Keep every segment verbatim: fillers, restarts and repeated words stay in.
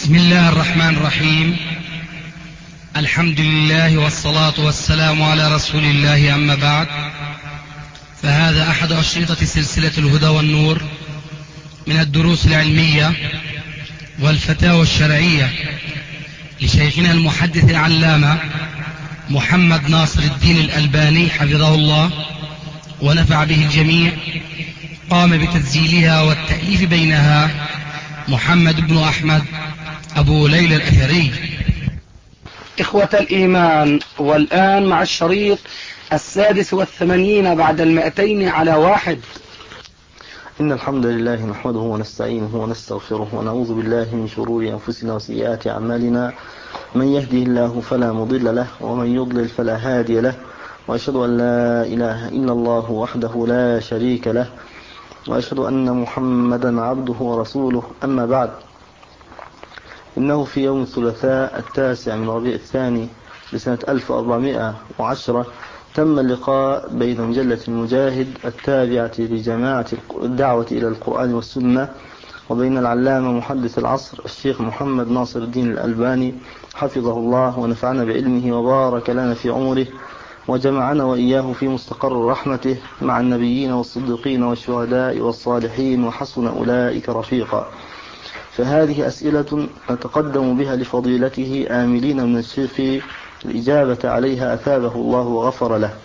بسم الله الرحمن الرحيم. الحمد لله والصلاة والسلام على رسول الله، أما بعد، فهذا أحد أشرطة سلسلة الهدى والنور من الدروس العلمية والفتاوى الشرعية لشيخنا المحدث العلامة محمد ناصر الدين الألباني حفظه الله ونفع به الجميع. قام بتسجيلها والتأليف بينها محمد بن أحمد أبو ليلى الأثري. إخوة الإيمان، والآن مع الشريط السادس والثمانين بعد المئتين على واحد. إن الحمد لله نحمده ونستعينه ونستغفره ونعوذ بالله من شرور أنفسنا وسيئات أعمالنا. من يهده الله فلا مضل له ومن يضلل فلا هادي له، وأشهد أن لا إله إلا الله وحده لا شريك له، وأشهد أن محمدا عبده ورسوله. أما بعد، إنه في يوم الثلاثاء التاسع من ربيع الثاني لسنة ألف وأربعمائة وعشرة تم اللقاء بين مجلة المجاهد التابعة لجماعة الدعوة إلى القرآن والسنة وبين العلامة محدث العصر الشيخ محمد ناصر الدين الألباني حفظه الله ونفعنا بعلمه وبارك لنا في عمره، وجمعنا وإياه في مستقر رحمته مع النبيين والصديقين والشهداء والصالحين، وحسن أولئك رفيقا. فهذه أسئلة نتقدم بها لفضيلته آملين من الشيخ الإجابة عليها أثابه الله وغفر له.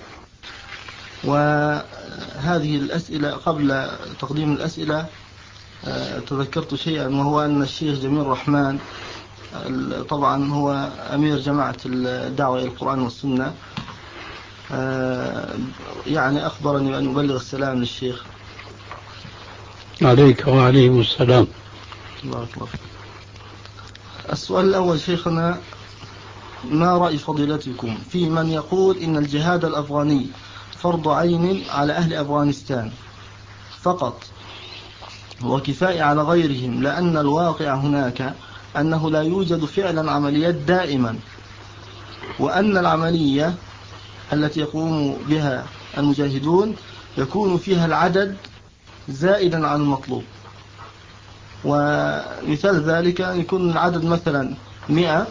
وهذه الأسئلة، قبل تقديم الأسئلة تذكرت شيئا، وهو أن الشيخ جميل الرحمن طبعا هو أمير جماعة الدعوة إلى القرآن والسنة، يعني أخبرني بأن أبلغ السلام للشيخ. عليك وعليهم السلام. بارك الله فيك. السؤال الأول شيخنا: ما رأي فضيلتكم في من يقول إن الجهاد الأفغاني فرض عين على أهل أفغانستان فقط وكفاية على غيرهم، لأن الواقع هناك أنه لا يوجد فعلا عمليات دائما، وأن العملية التي يقوم بها المجاهدون يكون فيها العدد زائدا عن المطلوب، ومثال ذلك يكون العدد مثلا مئة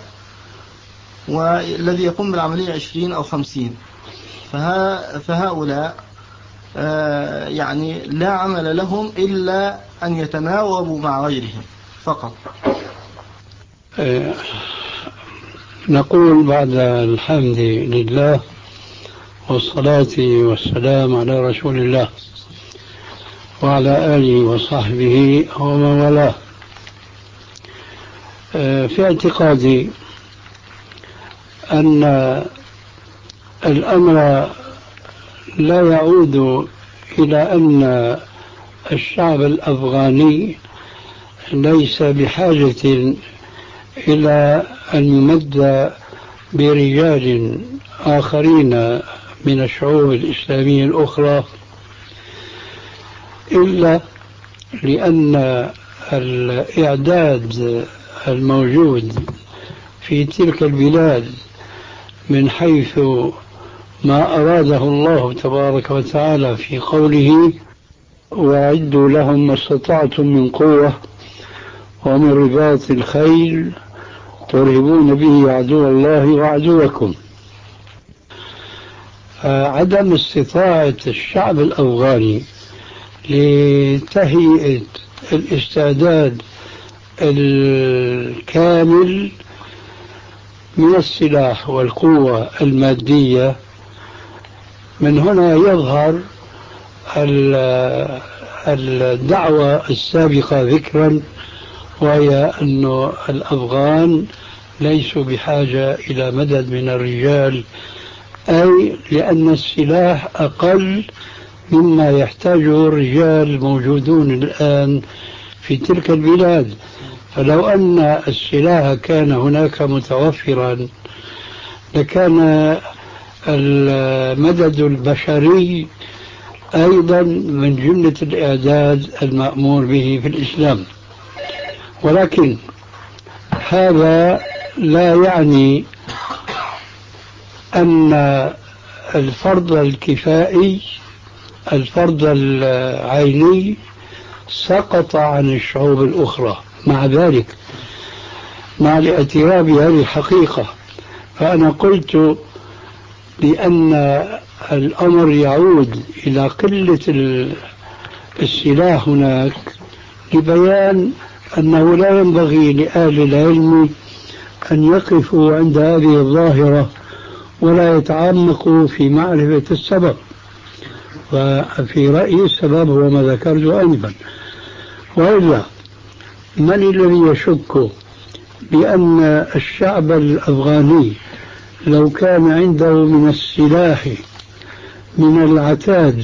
والذي يقوم بالعملية عشرين أو خمسين، فها فهؤلاء يعني لا عمل لهم إلا أن يتناوبوا مع غيرهم فقط. نقول بعد الحمد لله والصلاة والسلام على رسول الله وعلى آله وصحبه ومن والاه. في اعتقادي أن الأمر لا يعود إلى أن الشعب الأفغاني ليس بحاجة إلى أن يمد برجال آخرين من الشعوب الإسلامية الأخرى، إلا لأن الإعداد الموجود في تلك البلاد من حيث ما أراده الله تبارك وتعالى في قوله: وأعدوا لهم ما استطعتم من قوة ومن رباط الخيل ترهبون به عدو الله وعدوكم. عدم استطاعة الشعب الأفغاني لتهيئة الاستعداد الكامل من السلاح والقوة المادية، من هنا يظهر الدعوة السابقة ذكرا، وهي أن الأفغان ليسوا بحاجة إلى مدد من الرجال، أي لأن السلاح أقل مما يحتاجه الرجال الموجودون الآن في تلك البلاد. فلو أن السلاح كان هناك متوفرا لكان المدد البشري أيضا من جملة الإعداد المأمور به في الإسلام. ولكن هذا لا يعني أن الفرض الكفائي الفرض العيني سقط عن الشعوب الأخرى. مع ذلك مع الاعتراف بهذه الحقيقة. فأنا قلت بأن الأمر يعود إلى قلة السلاح هناك، لبيان أنه لا ينبغي لأهل العلم أن يقفوا عند هذه الظاهرة ولا يتعمقوا في معرفة السبب. وفي رأيي السبب هو ما ذكرته آنفا. وإلا من الذي يشك بأن الشعب الأفغاني لو كان عنده من السلاح من العتاد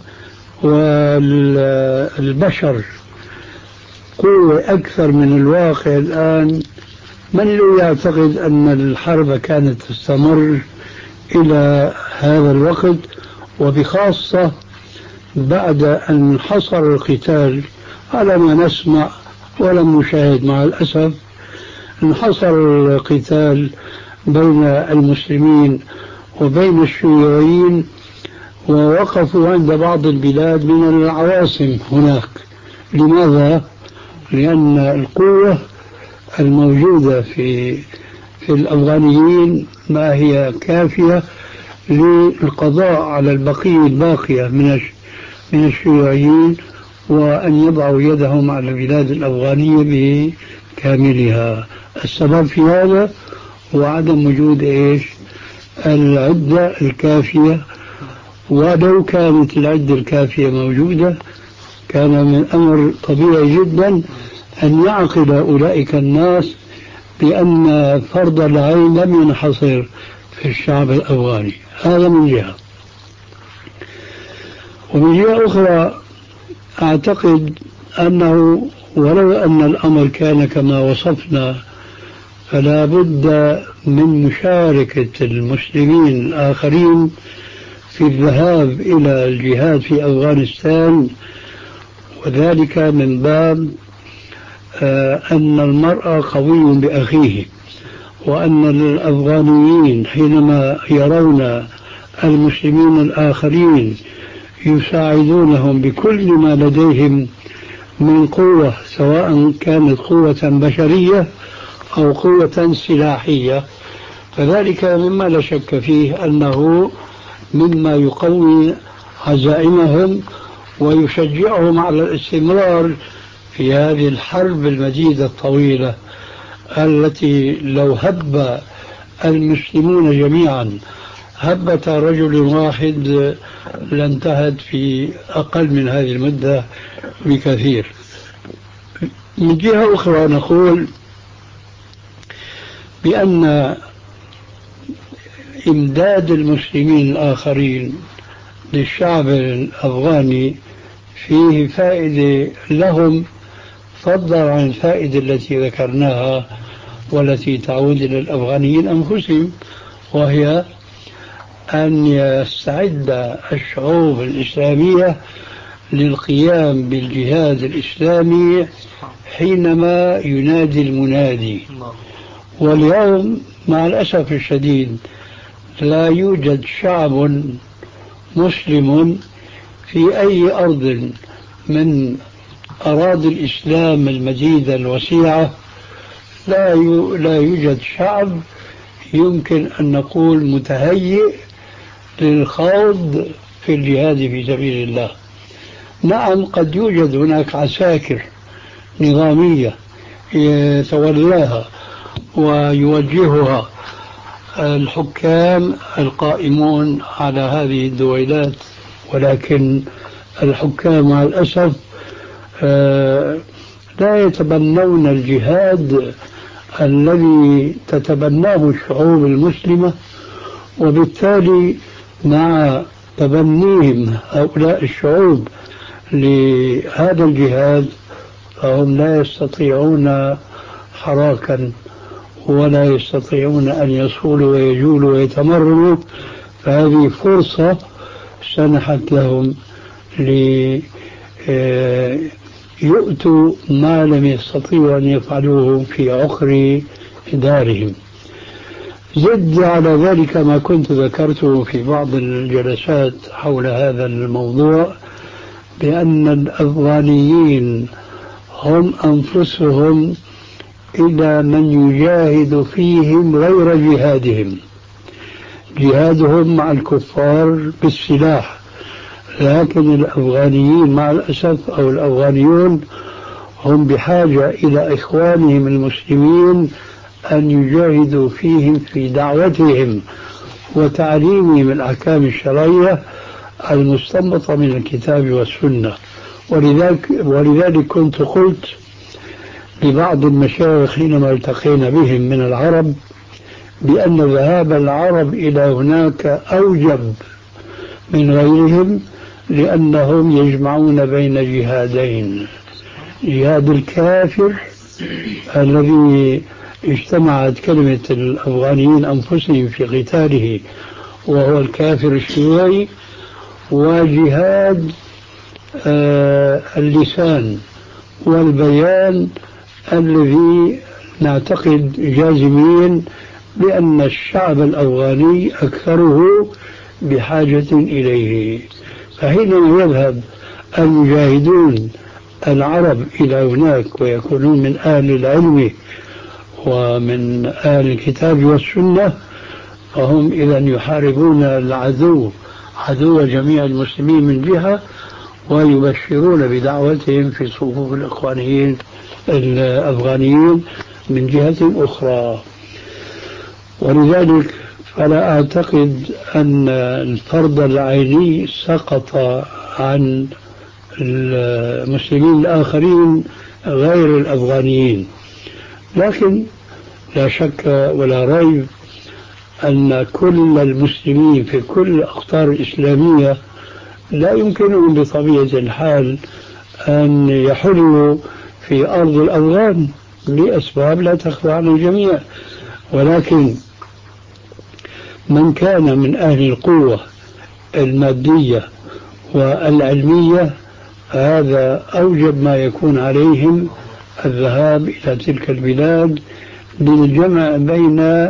والبشر قوة أكثر من الواقع الآن، من الذي يعتقد أن الحرب كانت تستمر إلى هذا الوقت، وبخاصة بعد أن انحصر القتال على ما نسمع ولم نشاهد مع الأسف؟ انحصر القتال بين المسلمين وبين الشيوعيين، ووقفوا عند بعض البلاد من العواصم هناك. لماذا؟ لأن القوة الموجودة في في الأفغانيين ما هي كافية للقضاء على البقية الباقية من من الشيوعيين، وأن يضعوا يدهم على البلاد الأفغانية بكاملها. السبب في هذا هو عدم وجود إيش؟ العدة الكافية. ولو كانت العدة الكافية موجودة كان من الأمر طبيعي جدا أن يعقل أولئك الناس بأن فرض العين لم ينحصر في الشعب الأفغاني. هذا من جهة. ومن جهة أخرى أعتقد أنه ولو أن الأمر كان كما وصفنا، فلا بد من مشاركة المسلمين الآخرين في الذهاب إلى الجهاد في أفغانستان، وذلك من باب أن المرء قوي بأخيه، وأن الأفغانيين حينما يرون المسلمين الآخرين يساعدونهم بكل ما لديهم من قوة، سواء كانت قوة بشرية أو قوة سلاحية، فذلك مما لا شك فيه أنه مما يقوي عزائمهم ويشجعهم على الاستمرار في هذه الحرب المجيدة الطويلة، التي لو هب المسلمون جميعا هبة رجل واحد لانتهت في أقل من هذه المدة بكثير. من جهة أخرى نقول بأن إمداد المسلمين الآخرين للشعب الأفغاني فيه فائدة لهم فضلا عن الفائدة التي ذكرناها والتي تعود إلى الأفغانيين أنفسهم، وهي أن يستعد الشعوب الإسلامية للقيام بالجهاد الإسلامي حينما ينادي المنادي. واليوم مع الأسف الشديد لا يوجد شعب مسلم في أي أرض من أراضي الإسلام المجيدة الوسيعة، لا لا يوجد شعب يمكن أن نقول متهيئ للخوض في الجهاد في سبيل الله. نعم قد يوجد هناك عساكر نظامية يتولاها ويوجهها الحكام القائمون على هذه الدويلات، ولكن الحكام مع الأسف لا يتبنون الجهاد الذي تتبناه الشعوب المسلمة، وبالتالي مع تبنيهم هؤلاء الشعوب لهذا الجهاد فهم لا يستطيعون حراكا ولا يستطيعون أن يصولوا ويجولوا ويتمرنوا. فهذه فرصة سنحت لهم ليؤتوا ما لم يستطيعوا أن يفعلوه في عقر دارهم. زد على ذلك ما كنت ذكرته في بعض الجلسات حول هذا الموضوع، بأن الأفغانيين هم أنفسهم إلى من يجاهد فيهم غير جهادهم. جهادهم مع الكفار بالسلاح، لكن الأفغانيين مع الأسف أو الأفغانيون هم بحاجة إلى إخوانهم المسلمين أن يجاهدوا فيهم في دعوتهم وتعليمهم الأحكام الشرعية المستنبطة من الكتاب والسنة. ولذلك, ولذلك كنت قلت لبعض المشايخ حينما التقينا بهم من العرب بأن ذهاب العرب إلى هناك أوجب من غيرهم، لأنهم يجمعون بين جهادين: جهاد الكافر الذي اجتمعت كلمة الأفغانيين أنفسهم في قتاله وهو الكافر الشيوعي، وجهاد آه اللسان والبيان الذي نعتقد جازمين بأن الشعب الأفغاني أكثره بحاجة إليه. فحينما يذهب المجاهدون العرب إلى هناك ويكونون من أهل العلم ومن أهل الكتاب والسنة، فهم إذا يحاربون العدو عدو جميع المسلمين من جهة، ويبشرون بدعوتهم في صفوف الإخوانيين الأفغانيين من جهة أخرى. ولذلك فلا أعتقد أن الفرض العيني سقط عن المسلمين الآخرين غير الأفغانيين، لكن لا شك ولا ريب أن كل المسلمين في كل الأقطار الإسلامية لا يمكنهم بطبيعة الحال أن يحلوا في أرض الأفغان لأسباب لا تخفى عن الجميع، ولكن من كان من أهل القوة المادية والعلمية هذا أوجب ما يكون عليهم الذهاب إلى تلك البلاد للجمع بين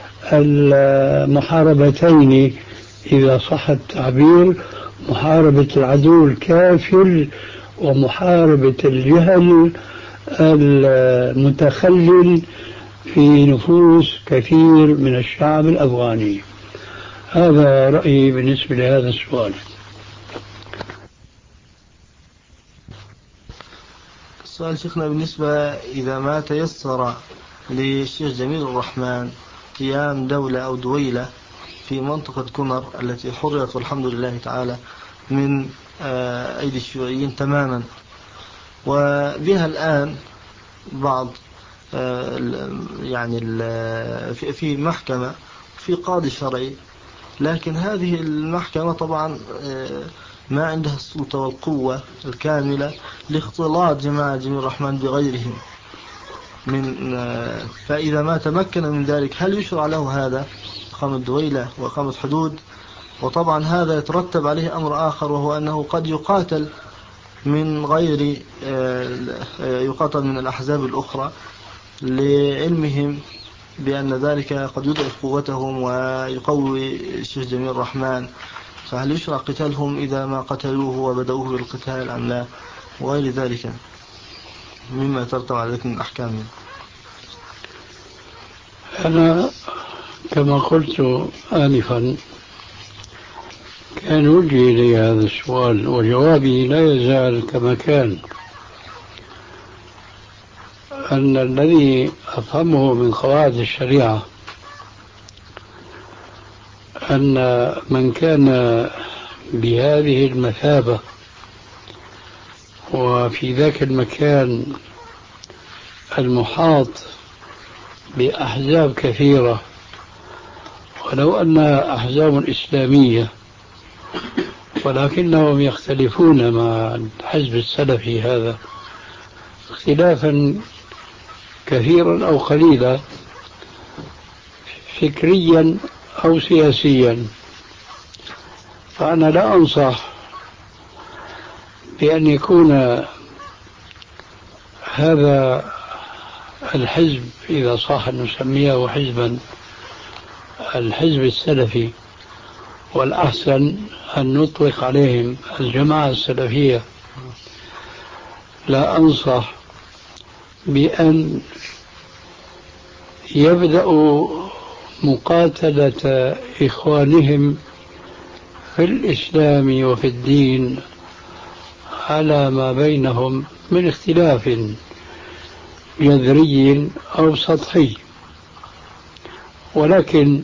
المحاربتين إذا صح التعبير: محاربة العدو الكافر ومحاربة الجهل المتخلل في نفوس كثير من الشعب الأفغاني. هذا رأيي بالنسبة لهذا السؤال. السؤال شيخنا بالنسبة إذا ما تيسر للشيخ جميل الرحمن قيام دولة أو دويلة في منطقة كمر التي حررت والحمد لله تعالى من أيدي الشيوعيين تماما، وبها الآن بعض يعني في محكمة في قاضي شرعي، لكن هذه المحكمة طبعا ما عندها السلطة والقوة الكاملة لاختلاط جماعة جميل الرحمن بغيرهم من، فإذا ما تمكن من ذلك هل يشرع له هذا إقامة دويلة وإقامة حدود؟ وطبعا هذا يترتب عليه أمر آخر، وهو أنه قد يقاتل من غير يقاتل من الأحزاب الأخرى لعلمهم بأن ذلك قد يضعف قوتهم ويقوي الشيخ جميل الرحمن، فهل يشرع قتالهم إذا ما قتلوه وبدأوه بالقتال أم لا، وغير ذلك مما يترتب على ذلك من الأحكام؟ أنا كما قلت آنفا كان وجهي لي هذا السؤال وجوابي لا يزال كما كان، أن الذي أفهمه من قواعد الشريعة أن من كان بهذه المثابة وفي ذاك المكان المحاط بأحزاب كثيرة، ولو أنها أحزاب إسلامية ولكنهم يختلفون مع الحزب السلفي هذا اختلافا كثيرا أو قليلا فكريا أو سياسيا، فأنا لا أنصح بأن يكون هذا الحزب إذا صح أن نسميه حزبا الحزب السلفي، والأحسن أن نطلق عليهم الجماعة السلفية، لا أنصح بأن يبدأوا مقاتلة إخوانهم في الإسلام وفي الدين على ما بينهم من اختلاف جذري أو سطحي، ولكن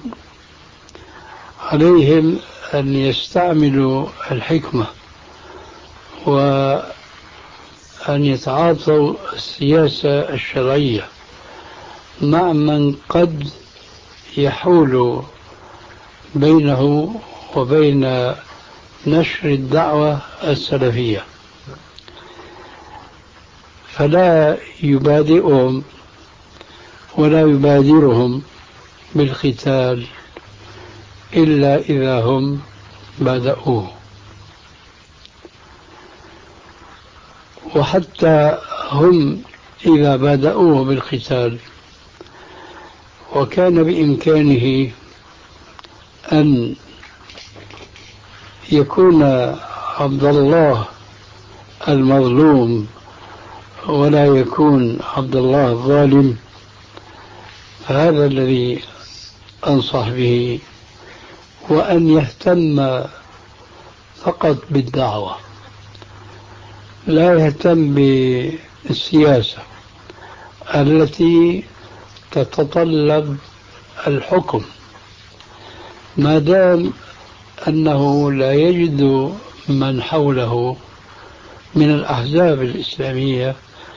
عليهم أن يستعملوا الحكمة وأن يتعاطوا السياسة الشرعية مع من قد يحول بينه وبين نشر الدعوة السلفية، فلا يبادئهم ولا يبادرهم بالقتال إلا إذا هم بدأوه. وحتى هم إذا بدأوه بالقتال وكان بإمكانه أن يكون عبد الله المظلوم ولا يكون عبد الله الظالم، فهذا الذي أنصح به، وأن يهتم فقط بالدعوة، لا يهتم بالسياسة التي تتطلب الحكم، ما دام أنه لا يجد من حوله من الأحزاب الإسلامية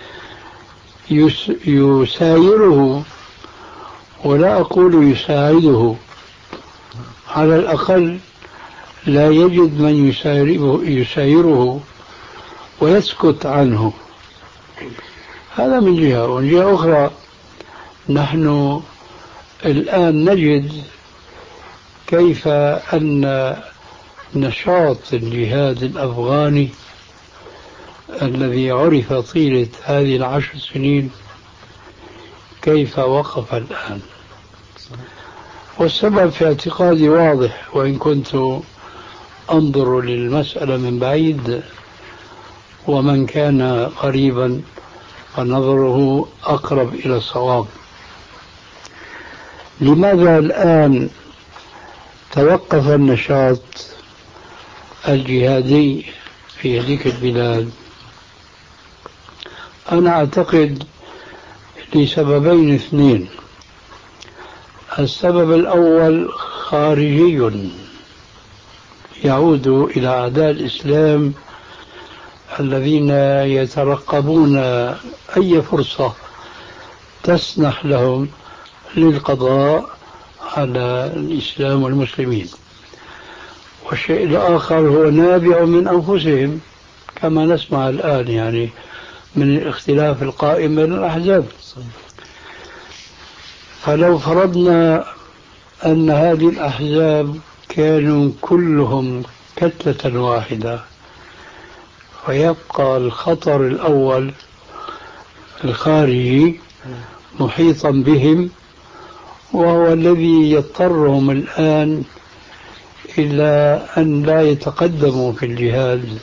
يسايره، ولا أقول يساعده، على الأقل لا يجد من يسايره, يسايره ويسكت عنه. هذا من جهة. ومن جهة أخرى نحن الآن نجد كيف أن نشاط الجهاد الأفغاني الذي عرف طيلة هذه العشر سنين كيف وقف الآن. والسبب في اعتقادي واضح، وإن كنت أنظر للمسألة من بعيد، ومن كان قريبا فنظره أقرب إلى الصواب. لماذا الآن توقف النشاط الجهادي في هذه البلاد؟ أنا أعتقد لسببين اثنين. السبب الأول خارجي يعود إلى أعداء الإسلام الذين يترقبون أي فرصة تسنح لهم للقضاء على الإسلام والمسلمين. والشيء الآخر هو نابع من أنفسهم، كما نسمع الآن يعني من الاختلاف القائم بين الأحزاب. فلو فرضنا أن هذه الأحزاب كانوا كلهم كتلة واحدة، ويبقى الخطر الأول الخارجي محيطا بهم، وهو الذي يضطرهم الآن إلى أن لا يتقدموا في الجهاد،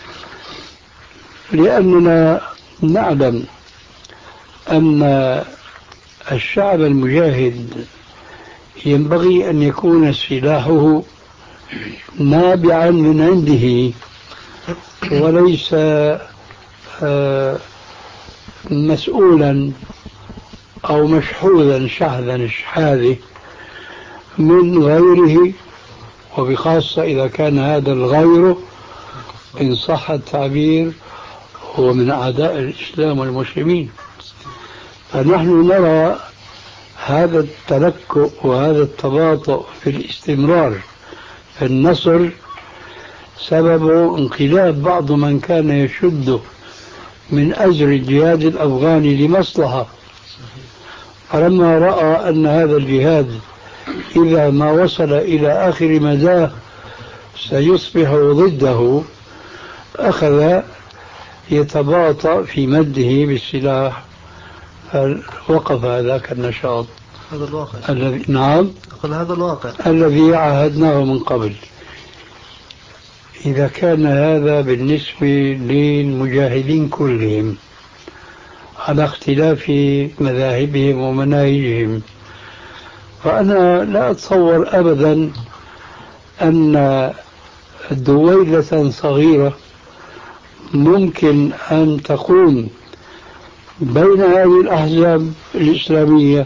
لأننا نعلم أن الشعب المجاهد ينبغي أن يكون سلاحه نابعا من عنده، وليس مسؤولا أو مشحوذا شحذا شحاذه من غيره، وبخاصة إذا كان هذا الغير إن صح التعبير هو من أعداء الإسلام والمسلمين. فنحن نرى هذا التلكؤ وهذا التباطؤ في الاستمرار في النصر سبب انقلاب بعض من كان يشد من أجر الجهاد الأفغاني لمصلحة، فلما رأى أن هذا الجهاد إذا ما وصل إلى آخر مداه سيصبح ضده، أخذ يتباطأ في مده بالسلاح، فوقف ذاك النشاط. هذا الواقع الذي نعم أقول هذا الواقع الذي عاهدناه من قبل. إذا كان هذا بالنسبة للمجاهدين كلهم، على اختلاف مذاهبهم ومناهجهم. فأنا لا أتصور أبدا أن دويلة صغيرة ممكن أن تقوم بين هذه الأحزاب الإسلامية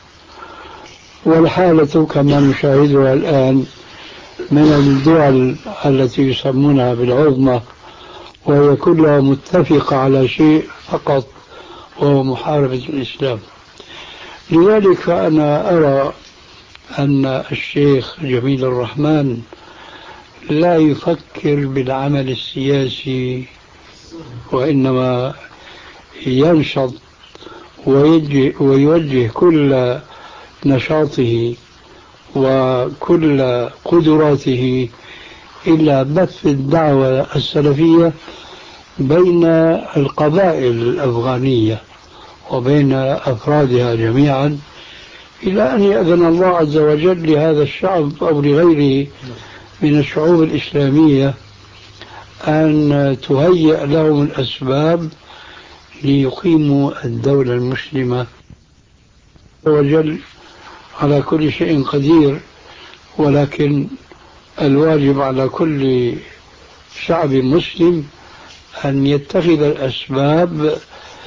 والحالة كما نشاهدها الآن من الدول التي يسمونها بالعظمى، وهي كلها متفقة على شيء فقط وهو محاربة الإسلام. لذلك فأنا أرى أن الشيخ جميل الرحمن لا يفكر بالعمل السياسي، وإنما ينشط ويوجه كل نشاطه وكل قدراته إلى بث الدعوة السلفية بين القبائل الأفغانية وبين أفرادها جميعا، إلى أن يأذن الله عز وجل لهذا الشعب أو لغيره من الشعوب الإسلامية أن تهيئ لهم الأسباب ليقيموا الدولة المسلمة. وجل على كل شيء قدير، ولكن الواجب على كل شعب مسلم أن يتخذ الأسباب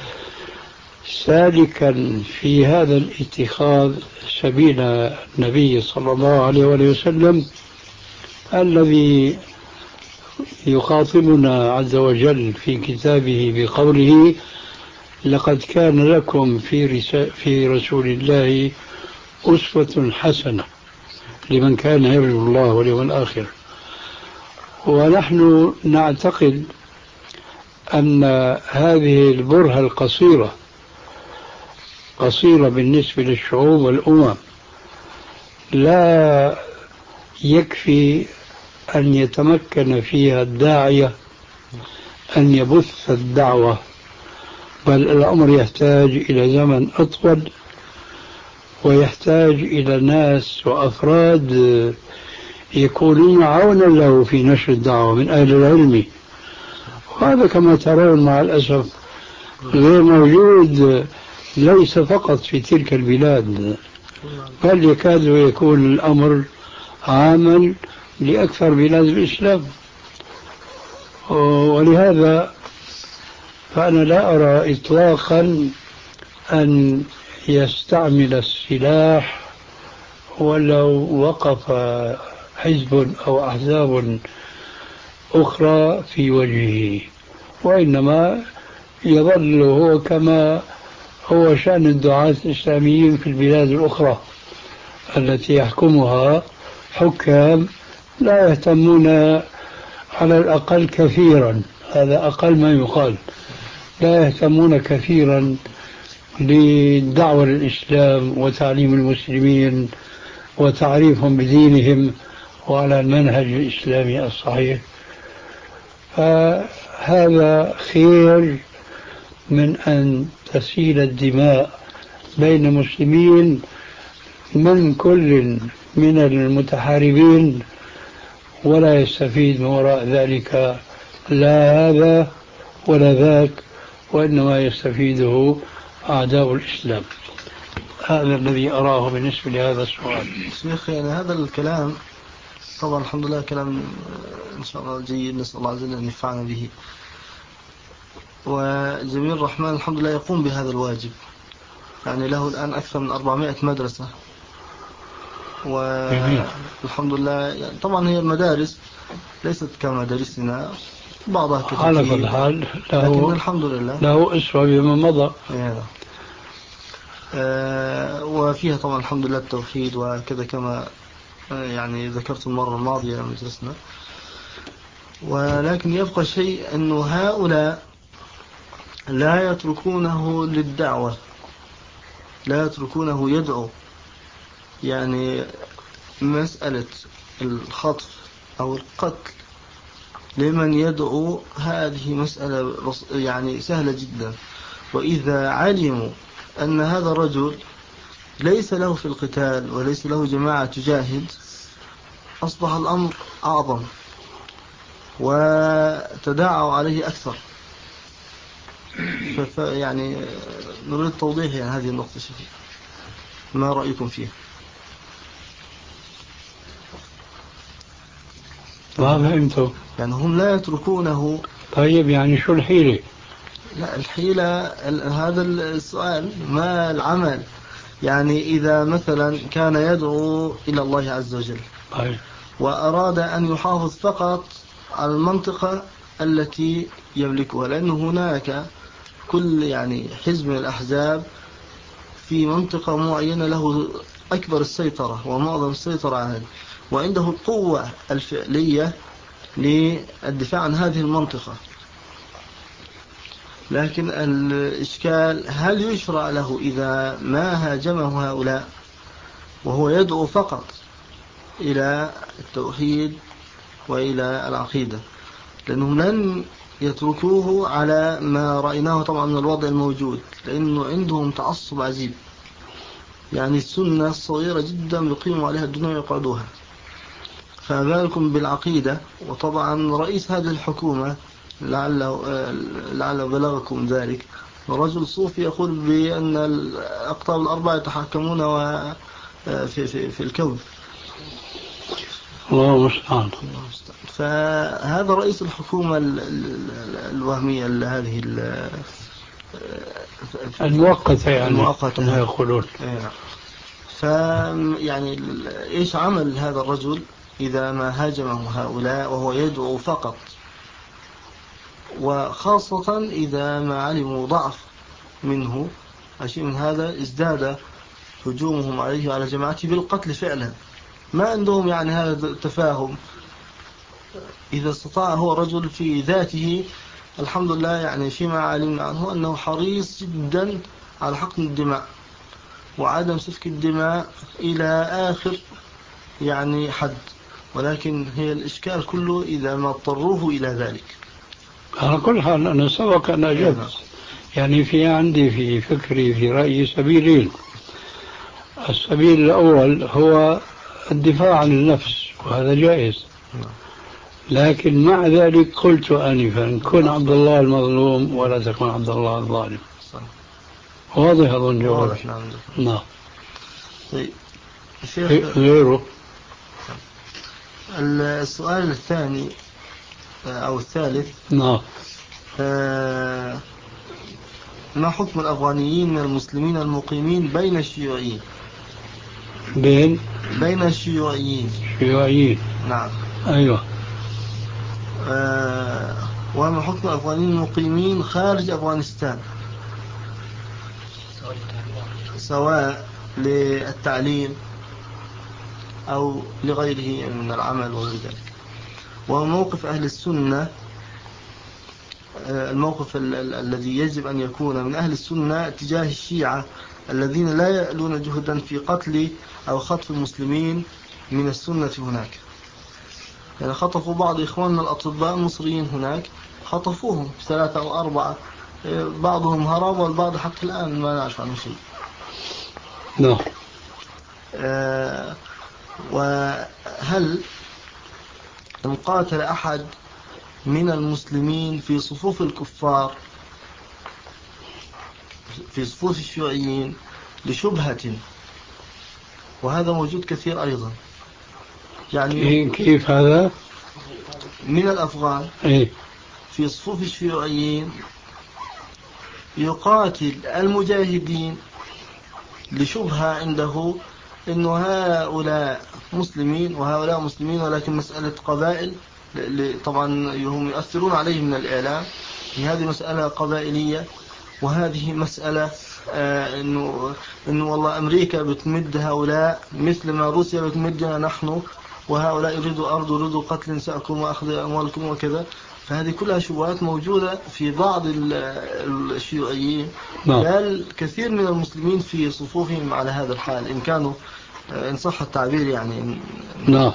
سالكا في هذا الاتخاذ سبيل النبي صلى الله عليه وسلم الذي يخاطبنا عز وجل في كتابه بقوله: لقد كان لكم في, في رسول الله أسوة حسنة لمن كان يرجو الله واليوم الآخر. ونحن نعتقد أن هذه البرهة القصيرة قصيرة بالنسبة للشعوب والأمم لا يكفي أن يتمكن فيها الداعية أن يبث الدعوة، بل الأمر يحتاج إلى زمن أطول، ويحتاج إلى ناس وأفراد يكونون عونا له في نشر الدعوة من أهل العلم. وهذا كما ترون مع الأسف غير موجود، ليس فقط في تلك البلاد، بل يكاد يكون الأمر عاما لأكثر بلاد الإسلام. ولهذا فأنا لا أرى إطلاقا أن يستعمل السلاح ولو وقف حزب أو أحزاب أخرى في وجهه، وإنما يظل هو كما هو شأن الدعاة الإسلاميين في البلاد الأخرى التي يحكمها حكام لا يهتمون على الأقل كثيرا، هذا أقل ما يقال، لا يهتمون كثيرا للدعوة للإسلام وتعليم المسلمين وتعريفهم بدينهم وعلى المنهج الإسلامي الصحيح. فهذا خير من أن تسيل الدماء بين مسلمين من كل من المتحاربين، ولا يستفيد من وراء ذلك لا هذا ولا ذاك، وإنما يستفيده أعداء الإسلام. هذا الذي أراه بالنسبة لهذا السؤال. شيخ، يعني هذا الكلام طبعا الحمد لله كلام إن شاء الله جيد، نسأل الله عز وجل أن ينفعنا به. وجميل الرحمن الحمد لله يقوم بهذا الواجب، يعني له الآن أكثر من أربعمائة مدرسة، والحمد لله. يعني طبعا هي المدارس ليست كمدارسنا، بعضها كتير على كل حال لكن الحمد لله له أسوة بما مضى. آه وفيها طبعا الحمد لله التوحيد وكذا كما آه يعني ذكرت المرة الماضية مجلسنا. ولكن يبقى شيء أنه هؤلاء لا يتركونه للدعوة، لا يتركونه يدعو. يعني مسألة الخطف أو القتل لمن يدعو هذه مسألة يعني سهلة جدا. وإذا علموا أن هذا الرجل ليس له في القتال وليس له جماعة تجاهد، أصبح الأمر أعظم وتداعوا عليه أكثر. يعني نريد توضيح يعني هذه النقطة شيخ، ما رأيكم فيها؟ ما فهمته. يعني هم لا يتركونه. طيب يعني شو الحيلة؟ لا الحيلة هذا السؤال، ما العمل؟ يعني إذا مثلا كان يدعو إلى الله عز وجل طيب. وأراد أن يحافظ فقط على المنطقة التي يملكها، لأن هناك كل يعني حزب من الأحزاب في منطقة معينة له أكبر السيطرة ومعظم السيطرة عنه، وعنده القوة الفعلية للدفاع عن هذه المنطقة. لكن الإشكال هل يشرع له إذا ما هاجمه هؤلاء وهو يدعو فقط إلى التوحيد وإلى العقيدة، لأنهم لن يتركوه على ما رأيناه طبعا من الوضع الموجود، لأنه عندهم تعصب عجيب. يعني السنة الصغيرة جدا يقيموا عليها الدنيا ويقعدوها، فبالكم بالعقيدة. وطبعا رئيس هذه الحكومة لعله لعل بلغكم ذلك، رجل صوفي يقول بأن الأقطاب الأربعة يتحكمون في, في, في الكون. الله المستعان. فهذا رئيس الحكومة الوهمية هذه المؤقتة يعني المؤقتة كما يقولون. فيعني إيش عمل هذا الرجل إذا ما هاجمه هؤلاء وهو يدعو فقط، وخاصة إذا ما علموا ضعف منه شيء من هذا، ازداد هجومهم عليه وعلى جماعته بالقتل فعلا. ما عندهم يعني هذا التفاهم. إذا استطاع هو رجل في ذاته الحمد لله، يعني فيما علمنا عنه أنه حريص جدا على حقن الدماء وعدم سفك الدماء إلى آخر يعني حد، ولكن هي الإشكال كله إذا ما اضطروه إلى ذلك. على كل حال أنا سبق أن أجبت. يعني في عندي في فكري في رأيي سبيلين. السبيل الأول هو الدفاع عن النفس، وهذا جائز، لكن مع ذلك قلت آنفا كن عبد الله المظلوم ولا تكن عبد الله الظالم. واضح أظن جوابي. نعم. طيب غيره. السؤال الثاني أو الثالث. نعم. آه ما حكم الأفغانيين من المسلمين المقيمين بين الشيوعيين؟ بين بين الشيوعيين. شيوعيين. نعم. أيوة. آه وما حكم الأفغانيين المقيمين خارج أفغانستان، سواء للتعليم أو لغيره من العمل وغير ذلك؟ وموقف أهل السنة، الموقف الذي يجب أن يكون من أهل السنة تجاه الشيعة الذين لا يألون جهدا في قتل أو خطف المسلمين من السنة هناك. يعني خطفوا بعض إخواننا الأطباء المصريين هناك، خطفوهم ثلاثة أو أربعة، بعضهم هرب والبعض حتى الآن ما نعرف عنه شيء. نعم. آه وهل إن قاتل أحد من المسلمين في صفوف الكفار في صفوف الشيوعيين لشبهة، وهذا موجود كثير أيضا، يعني كيف هذا من الأفغان إيه؟ في صفوف الشيوعيين يقاتل المجاهدين لشبهة عنده إنه هؤلاء مسلمين وهؤلاء مسلمين، ولكن مسألة قبائل طبعا هم يؤثرون عليه من الإعلام، هذه مسألة قبائلية، وهذه مسألة آه إنه إنه والله أمريكا بتمد هؤلاء مثل ما روسيا بتمدنا نحن، وهؤلاء يريدوا أرض يريدوا قتل نساءكم وأخذ أموالكم وكذا. فهذه كلها شبهات موجودة في بعض الشيوعيين، بل كثير من المسلمين في صفوفهم على هذا الحال إن كانوا إن صح التعبير يعني. نعم.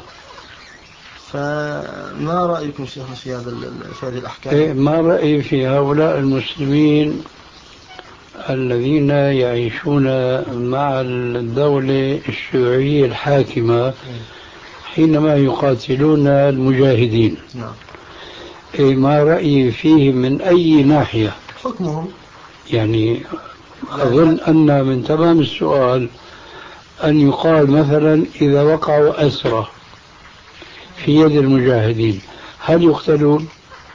فما رأيكم شيخنا في هذا في هذه الأحكام؟ إيه ما رأيي في هؤلاء المسلمين الذين يعيشون مع الدولة الشيوعية الحاكمة حينما يقاتلون المجاهدين؟ نعم. إيه ما رأيي فيه من أي ناحية؟ حكمهم يعني أظن أن من تمام السؤال أن يقال مثلا إذا وقعوا أسرى في يد المجاهدين هل يقتلون؟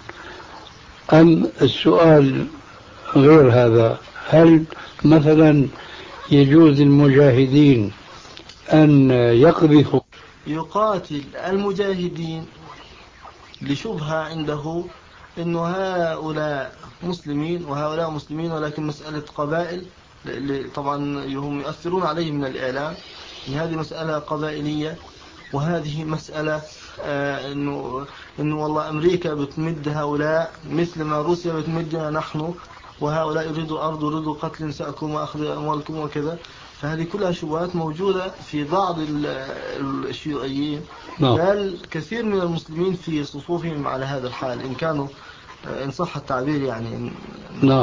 أم السؤال غير هذا، هل مثلا يجوز للمجاهدين أن يقذفوا؟ يقاتل المجاهدين لشبهة عنده أنه هؤلاء مسلمين وهؤلاء مسلمين، ولكن مسألة قبائل طبعا هم يؤثرون عليه من الإعلام أن هذه مسألة قبائلية، وهذه مسألة آه إنه إنه والله أمريكا بتمد هؤلاء مثل ما روسيا بتمدنا نحن، وهؤلاء يريدوا أرض يريدوا قتل نساءكم وأخذ أموالكم وكذا. فهذه كلها شبهات موجودة في بعض الشيوعيين، بل كثير من المسلمين في صفوفهم على هذا الحال إن كانوا إن صح التعبير يعني. نعم.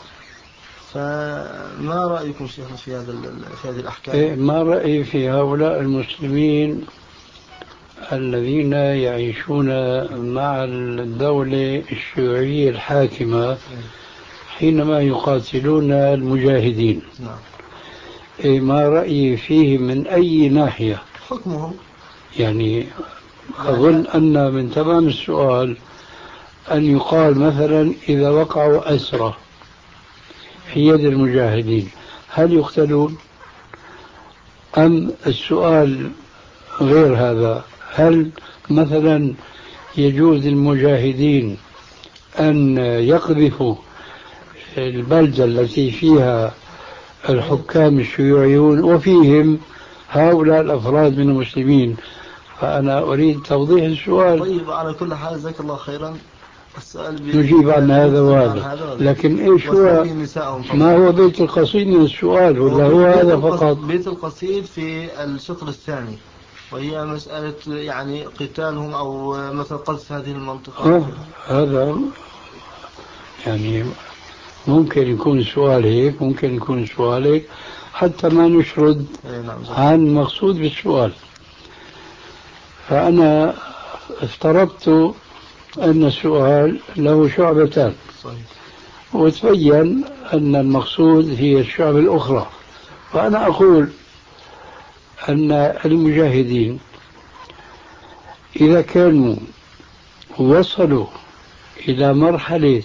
فما رأيكم شيخ في هذا في هذه الأحكام؟ ما رأيي في هؤلاء المسلمين الذين يعيشون مع الدولة الشيوعية الحاكمة حينما يقاتلون المجاهدين؟ نعم. ما رأيي فيه من أي ناحية؟ حكمهم يعني أظن أن من تمام السؤال أن يقال مثلا إذا وقعوا أسرى في يد المجاهدين هل يقتلون؟ أم السؤال غير هذا، هل مثلا يجوز للمجاهدين أن يقذفوا البلدة التي فيها الحكام الشيوعيون وفيهم هؤلاء الأفراد من المسلمين؟ فأنا أريد توضيح السؤال. طيب على كل حال جزاك الله خيرا. السؤال نجيب عن هذا وهذا، لكن إيش هو ما هو بيت القصيد من السؤال ولا هو هذا فقط؟ بيت القصيد في الشطر الثاني، وهي مسألة يعني قتالهم أو مثل قذف هذه المنطقة. آه هذا يعني ممكن يكون سؤال هيك، ممكن يكون سؤال هيك، حتى ما نشرد عن مقصود بالسؤال. فأنا افترضت أن السؤال له شعبتان، وتبين أن المقصود هي الشعب الأخرى. فأنا أقول أن المجاهدين إذا كانوا وصلوا إلى مرحلة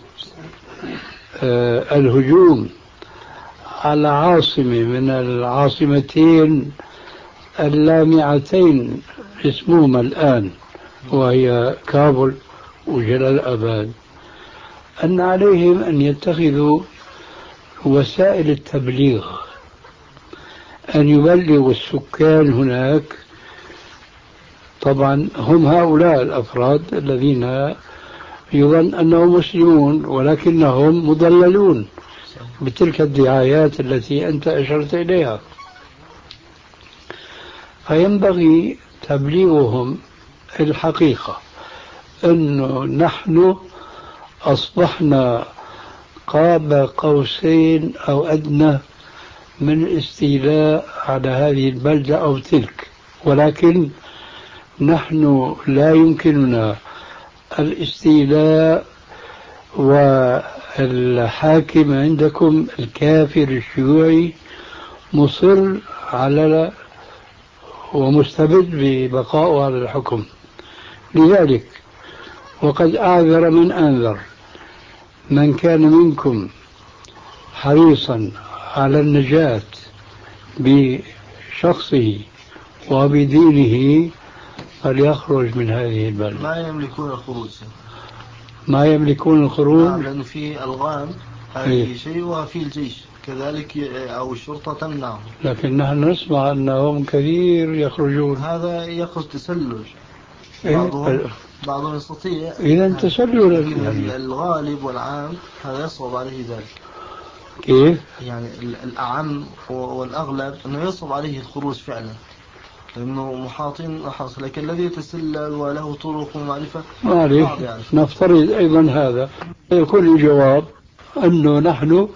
الهجوم على عاصمة من العاصمتين اللامعتين اسمهما الآن وهي كابول وجلال آباد، أن عليهم أن يتخذوا وسائل التبليغ، أن يبلغوا السكان هناك. طبعا هم هؤلاء الأفراد الذين يظن أنهم مسلمون ولكنهم مضللون بتلك الدعايات التي أنت أشرت إليها، فينبغي تبليغهم الحقيقة أنه نحن أصبحنا قاب قوسين أو أدنى من الاستيلاء على هذه البلدة أو تلك، ولكن نحن لا يمكننا الاستيلاء، والحاكم عندكم الكافر الشيوعي مصر على ومستبد ببقائه على الحكم. لذلك وقد أعذر من أنذر، من كان منكم حريصا على النجاة بشخصه وبدينه فليخرج من هذه البلد. ما يملكون الخروج، ما يملكون الخروج. نعم، لأنه في ألغام هذه شيء وفي الجيش كذلك أو الشرطة تمنعهم. لكن نحن نسمع أنهم كثير يخرجون. هذا يخرج تسلل. إيه؟ بعضهم بعضهم يستطيع. إذا تسلل يعني الغالب والعام هذا يصعب عليه ذلك. كيف؟ يعني الأعم والأغلب أنه يصعب عليه الخروج فعلا لأنه محاطين حاصل، لكن الذي يتسلل وله طرق ومعرفة معرف. يعني. نفترض أيضا هذا يكون الجواب أنه نحن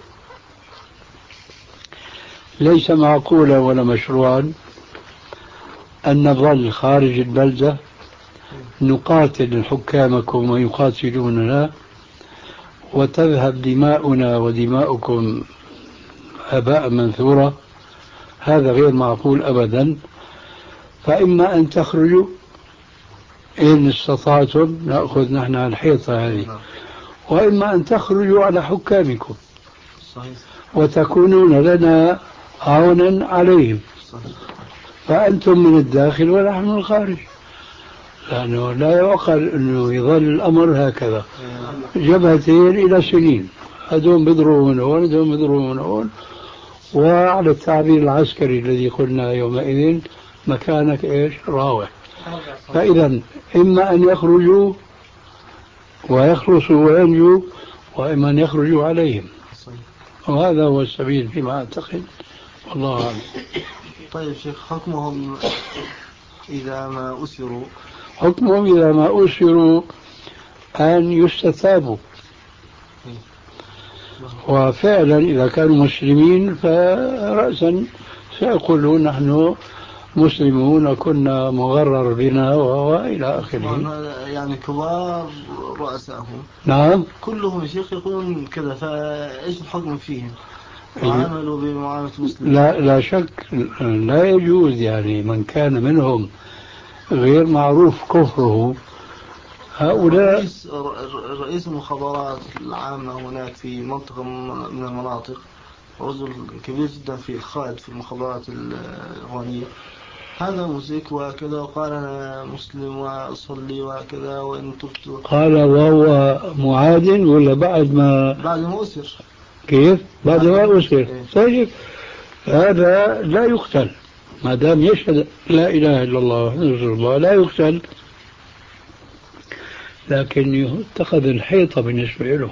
ليس معقولا ولا مشروعا أن نظل خارج البلدة نقاتل حكامكم ويقاتلوننا وتذهب دماؤنا ودماؤكم هباء منثورا، هذا غير معقول أبدا. فإما أن تخرجوا إن استطعتم، نأخذ نحن الحيطة هذه، وإما أن تخرجوا على حكامكم وتكونون لنا عونا عليهم، فأنتم من الداخل ونحن من الخارج، لأنه لا يعقل أنه يظل الأمر هكذا جبهتين إلى سنين، هذول بيضربوا من هون هذول بيضربوا من هون، وعلى التعبير العسكري الذي قلنا يومئذ مكانك إيش راوح. فإذا إما أن يخرجوا ويخلصوا وينجوا، وإما أن يخرجوا عليهم، وهذا هو السبيل فيما أعتقد، والله أعلم. طيب شيخ، حكمهم إذا ما أسروا حكمهم إذا ما أسروا أن يستتابوا، وفعلا إذا كانوا مسلمين فرأسا سيقولون نحن مسلمون وكنا مغرر بنا وإلى آخره. يعني كبار رؤسائهم نعم كلهم شيخ يقولون كذا، فإيش الحكم فيهم؟ وعملوا بمعاملة مسلمين؟ لا لا شك، لا يجوز يعني من كان منهم غير معروف كفره. هؤلاء رئيس, رئيس المخابرات العامة هناك في منطقة من المناطق، رجل كبير جدا في الخالد في المخابرات الإيرانية، هذا موسيقى وكذا، وقال أنا مسلم وأصلي وكذا وإن تبت. قال وهو معادن ولا بعد ما بعد ما أسر؟ كيف؟ بعد ما أسر. طيب هذا لا يقتل ما دام يشهد لا إله إلا الله وحده رسول الله، لا يقتل، لكن يتخذ الحيطة بالنسبة له.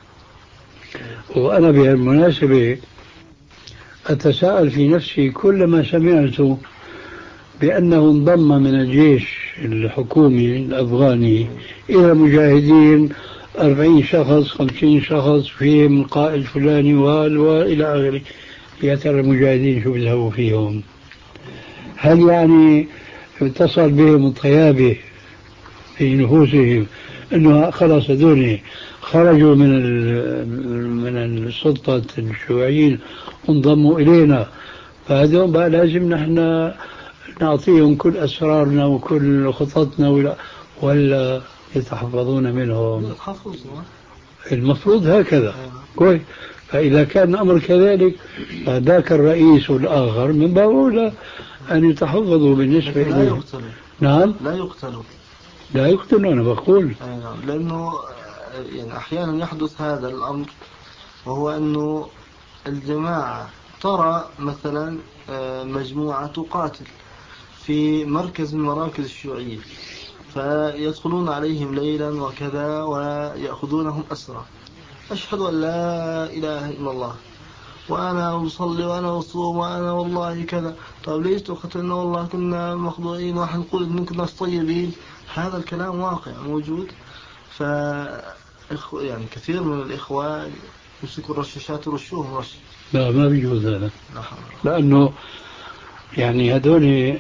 وأنا بهالمناسبة أتساءل في نفسي كلما سمعت بأنه انضم من الجيش الحكومي الأفغاني إلى مجاهدين أربعين شخص خمسين شخص فيهم القائد فلاني وإلى آخره، يا ترى المجاهدين شو بيذهبوا فيهم؟ هل يعني اتصل بهم الطيابة في نفوسهم أنه خلاص هذول خرجوا من من السلطة الشيوعيين وانضموا إلينا، فهذول بقى لازم نحن نعطيهم كل أسرارنا وكل خططنا، ولا, ولا يتحفظون منهم؟ المفروض هكذا. كويس. فإذا كان الأمر كذلك فذاك الرئيس والآخر من باب أولى أن يتحفظوا بالنسبة لا إليه. يقتلوا. نعم لا يقتلوا لا يقتلوا أنا بقول نعم. لأنه يعني أحيانا يحدث هذا الأمر، وهو أنه الجماعة ترى مثلا مجموعة تقاتل في مركز من مراكز الشيوعية، فيدخلون عليهم ليلا وكذا ويأخذونهم أسرى، أشهد أن لا إله إلا الله وأنا أصلي وأنا أصوم وأنا والله كذا. طيب ليش تقتلنا؟ والله كنا مخضوعين ونحن نقول إن كنا طيبين. هذا الكلام واقع موجود. ف يعني كثير من الإخوة يمسكوا الرشاشات ورشوهم رش. لا ما بيجوز هذا، لأنه يعني هذول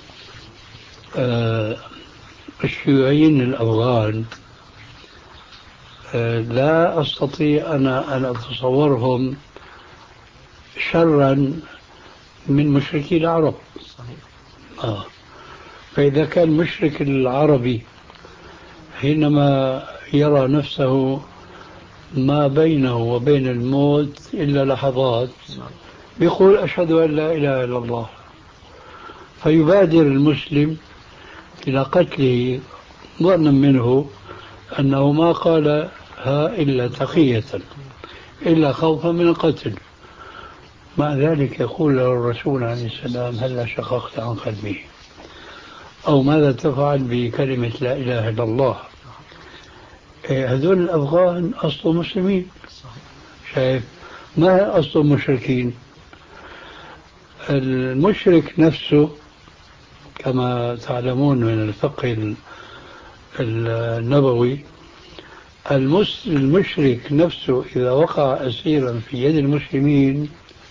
آه الشيوعيين الأفغان آه لا أستطيع أنا أن أتصورهم شرا من مشركي العرب. آه. فإذا كان مشرك العربي حينما يرى نفسه ما بينه وبين الموت إلا لحظات يقول أشهد أن لا إله إلا الله، فيبادر المسلم إلى قتله ظنا منه أنه ما قالها إلا تقية إلا خوفا من القتل. مع ذلك يقول له الرسول عليه السلام هلا شققت عن قلبه، أو ماذا تفعل بكلمة لا إله إلا الله؟ هذول الأفغان أصلهم مسلمين، شايف؟ ما أصلهم مشركين. المشرك نفسه كما تعلمون من الفقه النبوي، المشرك نفسه إذا وقع أسيرا في يد المسلمين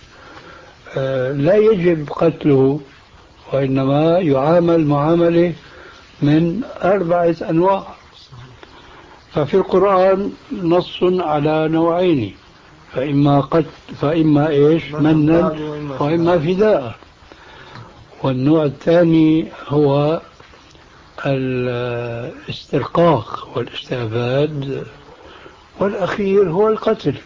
لا يجب قتله، وإنما يعامل معاملة من أربعة أنواع. ففي القرآن نص على نوعين، فإما قد فإما إيش منا وإما فداء. والنوع الثاني هو الاسترقاق والاستعباد، والأخير هو القتل.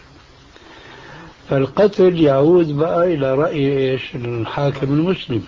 فالقتل يعود بقى إلى رأي إيش الحاكم المسلم،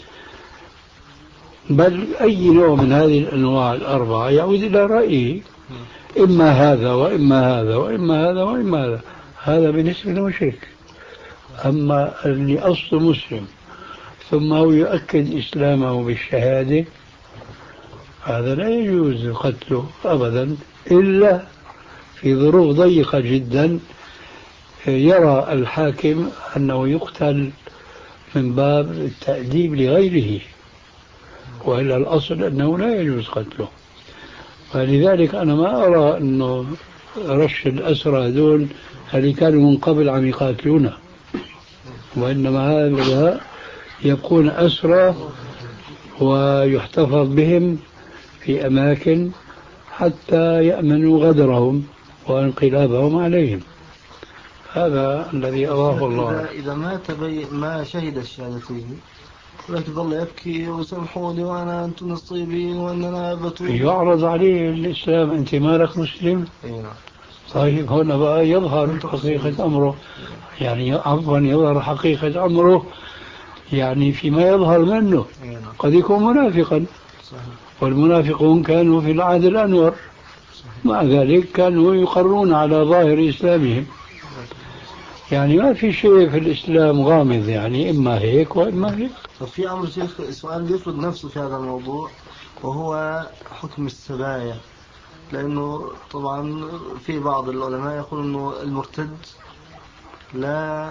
بل أي نوع من هذه الأنواع الأربعة يعود إلى رأيه، إما هذا وإما هذا وإما هذا وإما هذا. هذا بالنسبة للمشرك. أما اللي أصله مسلم ثم هو يؤكد إسلامه بالشهادة، هذا لا يجوز قتله أبدا إلا في ظروف ضيقة جدا يرى الحاكم أنه يقتل من باب التأديب لغيره، وإلا الأصل أنه لا يجوز قتله. فلذلك أنا ما أرى أنه رش الأسرى دول اللي كانوا من قبل عم يقاتلونا، وإنما هؤلاء يبقون أسرى ويحتفظ بهم في أماكن حتى يأمنوا غدرهم وانقلابهم عليهم. هذا الذي أراه الله. إذا ما تبي ما شهد الشهادتين ولكن ظل يبكي وسامحوني وأنا أنتم نصيبي وأننا بتوب، يعرض عليه الإسلام، أنت مالك مسلم؟ طيب هنا بقى يظهر حقيقة أمره، يعني عفوا يظهر حقيقة أمره، يعني فيما يظهر منه قد يكون منافقا، والمنافقون كانوا في العهد الأنور، مع ذلك كانوا يقرون على ظاهر إسلامهم. يعني ما في شيء في الإسلام غامض، يعني إما هيك وإما هيك. ففي أمر شيخ سؤال بيفرض نفسه في هذا الموضوع، وهو حكم السبايا. لأنه طبعا في بعض العلماء يقول أنه المرتد لا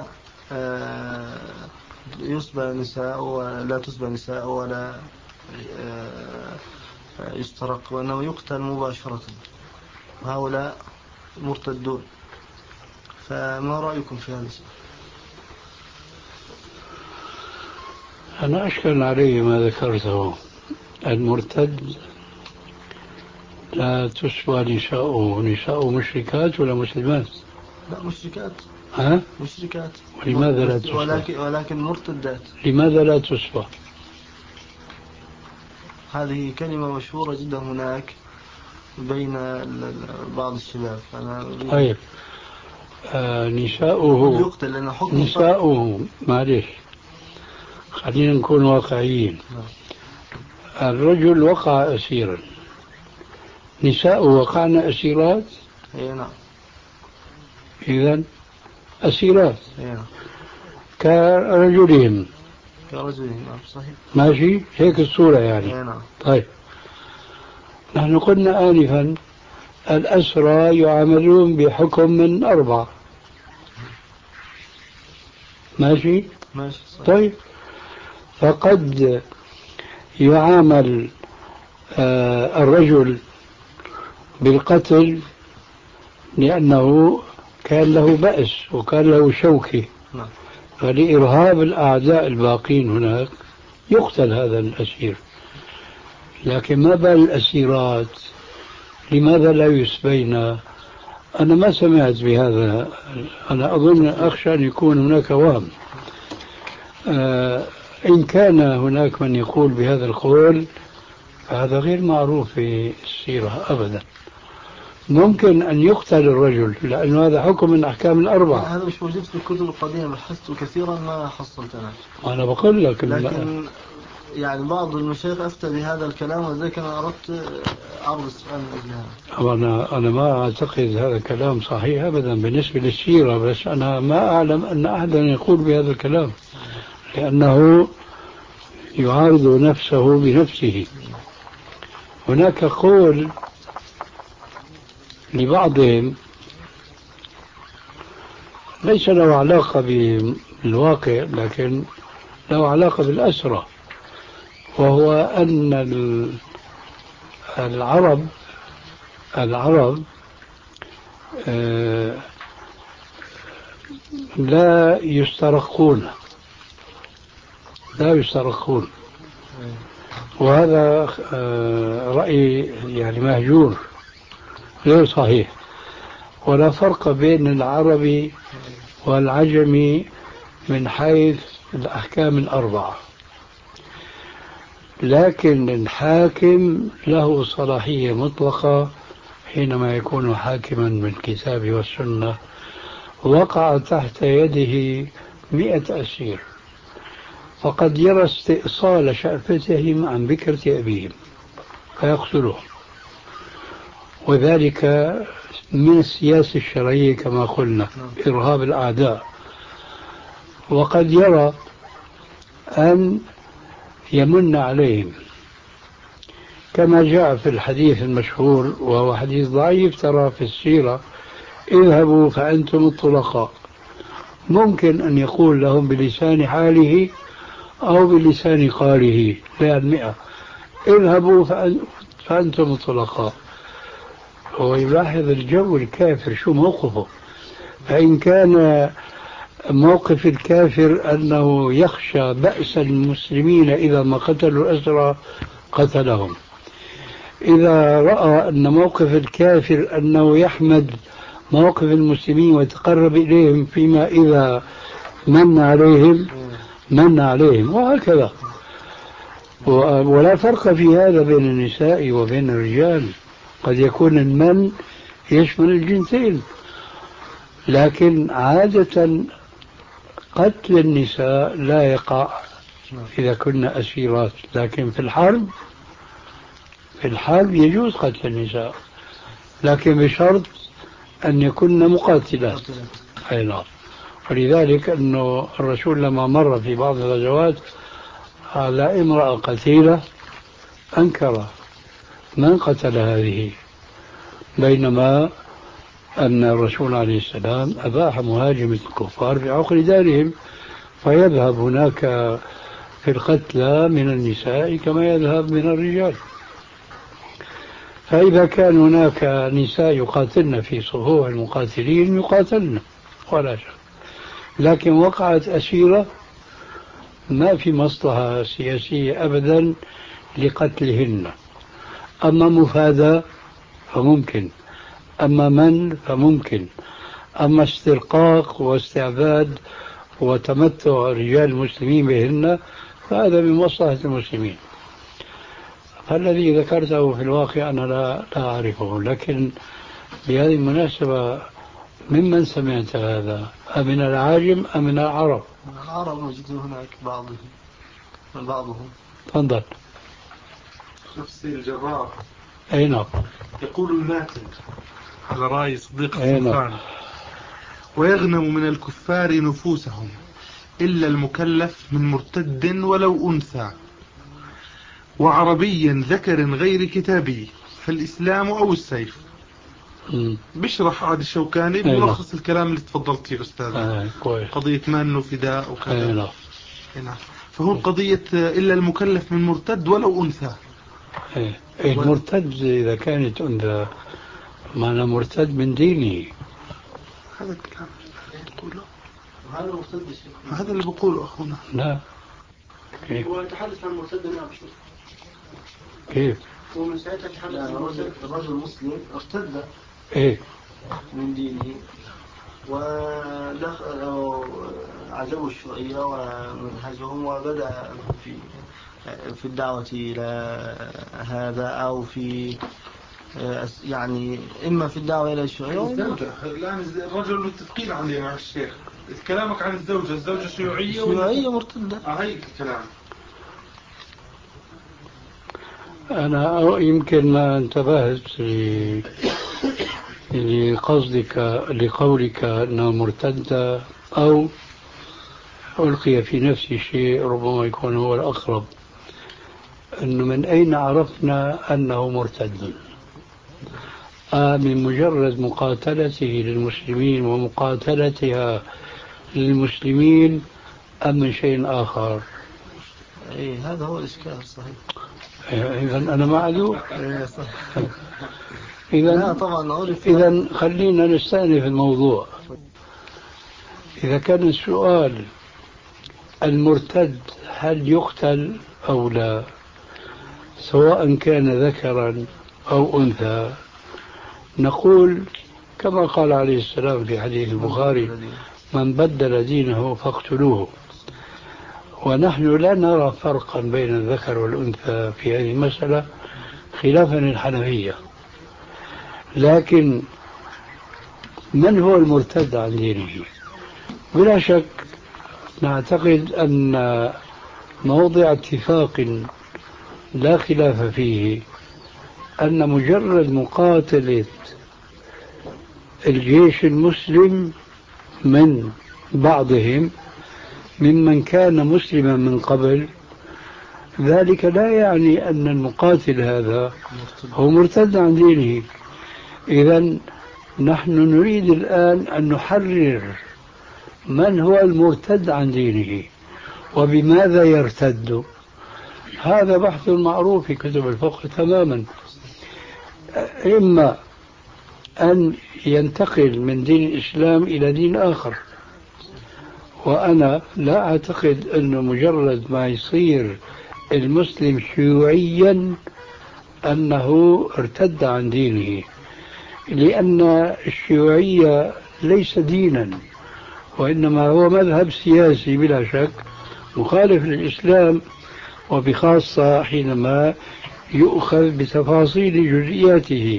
يسبى نساء ولا تسبى نساء ولا يسترق، وأنه يقتل مباشرة، وهؤلاء مرتدون. فما رأيكم في هذا الشيء؟ أنا أشكل علي ما ذكرته. المرتد لا تسوى نساؤه. نساؤه مشركات ولا مسلمات؟ لا مشركات. ها؟ مشركات. ولماذا لا تسوى؟ ولكن, ولكن مرتدات. لماذا لا تسوى؟ هذه كلمة مشهورة جدا هناك بين بعض الشباب. طيب آه نساؤه يقتل لأن حكم نساؤه معلش خلينا نكون واقعيين. الرجل وقع أسيرا، نساؤه وقعن أسيرات. اي نعم. إذن أسيرات نعم. كرجلهم كرجلهم نعم صحيح. ماشي هيك الصورة يعني. نعم. طيب نحن قلنا آنفا الأسرى يعاملون بحكم من أربعة، ماشي؟ ماشي صحيح. طيب فقد يعامل آه الرجل بالقتل لأنه كان له بأس وكان له شوكة، نعم. فلإرهاب الأعداء الباقين هناك يقتل هذا الأسير. لكن ما بال الأسيرات لماذا لا يسبين؟ أنا ما سمعت بهذا. أنا أظن أخشى أن يكون هناك وهم. آه إن كان هناك من يقول بهذا القول فهذا غير معروف في السيرة أبدا. ممكن أن يقتل الرجل لأنه هذا حكم من أحكام الأربعة. هذا مش موجود في الكتب القديمة، بحثت كثيرا ما حصلت أنا. أنا بقول لك لكن يعني بعض المشايخ أفتى بهذا الكلام، وذلك أنا أردت عرض السؤال من أجلها. أنا أنا ما أعتقد هذا الكلام صحيح أبدا بالنسبة للسيرة، بس أنا ما أعلم أن أحدا يقول بهذا الكلام لأنه يعارض نفسه بنفسه. هناك قول لبعضهم ليس له علاقة بالواقع لكن له علاقة بالأسرة، وهو أن العرب العرب لا يسترقون لا يسترقون وهذا رأي يعني مهجور غير صحيح. ولا فرق بين العربي والعجمي من حيث الأحكام الأربعة، لكن الحاكم له صلاحية مطلقة حينما يكون حاكما بالكتاب والسنة وقع تحت يده مئة أسير، فقد يرى استئصال شأفتهم عن بكرة أبيهم فيقتلهم، وذلك من السياسة الشرعية كما قلنا إرهاب الأعداء. وقد يرى أن يمن عليهم كما جاء في الحديث المشهور وهو حديث ضعيف ترى في السيرة: اذهبوا فأنتم الطلقاء. ممكن أن يقول لهم بلسان حاله أو بلسان قاله للمئة: اذهبوا فأنتم الطلقاء. ويلاحظ الجو الكافر شو موقفه. فإن كان موقف الكافر أنه يخشى بأس المسلمين إذا ما قتلوا الأسرى قتلهم، إذا رأى أن موقف الكافر أنه يحمد موقف المسلمين ويتقرب إليهم فيما إذا من عليهم من عليهم، وهكذا. ولا فرق في هذا بين النساء وبين الرجال، قد يكون المن يشمل الجنسين، لكن عادة قتل النساء لا يقع إذا كنا أسيرات، لكن في الحرب في الحرب يجوز قتل النساء، لكن بشرط أن يكن مقاتلات. أي نعم. ولذلك أنه الرسول لما مر في بعض الغزوات على امرأة قتيلة أنكر من قتل هذه، بينما أن الرسول عليه السلام أباح مهاجمة الكفار في عقر دارهم، فيذهب هناك في القتلى من النساء كما يذهب من الرجال. فإذا كان هناك نساء يقاتلن في صفوف المقاتلين يقاتلن ولا شيء، لكن وقعت أسيرة ما في مصلحة سياسية أبدا لقتلهن. أما مفادى فممكن، أما من فممكن، أما استرقاق واستعباد وتمتع رجال المسلمين بهن فهذا من مصلحة المسلمين. فالذي ذكرته في الواقع أنا لا, لا أعرفه، لكن بهذه المناسبة ممن سمعت هذا؟ أمن العاجم أم من العرب؟ من العرب موجودون هناك بعضهم من بعضهم. تفضل. نفس الجرار. أي نعم. يقول الماتن على رأي صديق أي نعم. السلطان: ويغنم من الكفار نفوسهم إلا المكلف من مرتد ولو أنثى وعربي ذكر غير كتابي فالإسلام أو السيف. م. بشرح عاد الشوكاني بلخص الكلام اللي تفضلت فيه أستاذ. آه قضية ما أنه فداء وكذا. نعم. نعم. فهو قضية إلا المكلف من مرتد ولو أنثى. إيه. المرتد إذا كانت أنثى معنى مرتد من دينه. هذا الكلام تقوله. هذا مرتد هذا اللي بقوله أخونا. لا. كيف؟ هو يتحدث عن المرتد هنا بشوف. كيف؟ هو من ساعتها يتحدث عن الرجل الرجل المسلم ارتد إيه من دينه وعجبوا الشيوعية ومنهجهم وبدأ في في الدعوة إلى هذا أو في يعني إما في الدعوة إلى الشيوعية. الآن الرجل متفقين عليه مع الشيخ. كلامك عن الزوجة الزوجة شيوعية شيوعية مرتدة. هاي الكلام. أنا يمكن ما انتبهت لقصدك لقولك أنه مرتدة أو ألقي في نفسي شيء ربما يكون هو الأقرب، أنه من أين عرفنا أنه مرتد؟ آه من مجرد مقاتلته للمسلمين ومقاتلتها للمسلمين أم من شيء آخر؟ إيه هذا هو الإشكال صحيح. إذا أنا معذور. إذا طبعا إذا خلينا نستأنف الموضوع. إذا كان السؤال المرتد هل يقتل أو لا، سواء كان ذكرا أو أنثى، نقول كما قال عليه السلام في حديث البخاري: من بدل دينه فاقتلوه. ونحن لا نرى فرقا بين الذكر والأنثى في هذه المسألة خلافا للحنفية. لكن من هو المرتد عن دينه؟ بلا شك نعتقد أن موضع اتفاق لا خلاف فيه أن مجرد مقاتلة الجيش المسلم من بعضهم ممن كان مسلما من قبل، ذلك لا يعني أن المقاتل هذا هو مرتد عن دينه. إذن نحن نريد الآن أن نحرر من هو المرتد عن دينه وبماذا يرتد. هذا بحث معروف في كتب الفقه تماما. إما أن ينتقل من دين الإسلام إلى دين آخر، وأنا لا أعتقد أنه مجرد ما يصير المسلم شيوعيا أنه ارتد عن دينه، لأن الشيوعية ليس دينا وإنما هو مذهب سياسي بلا شك مخالف للإسلام، وبخاصة حينما يؤخذ بتفاصيل جزئياته.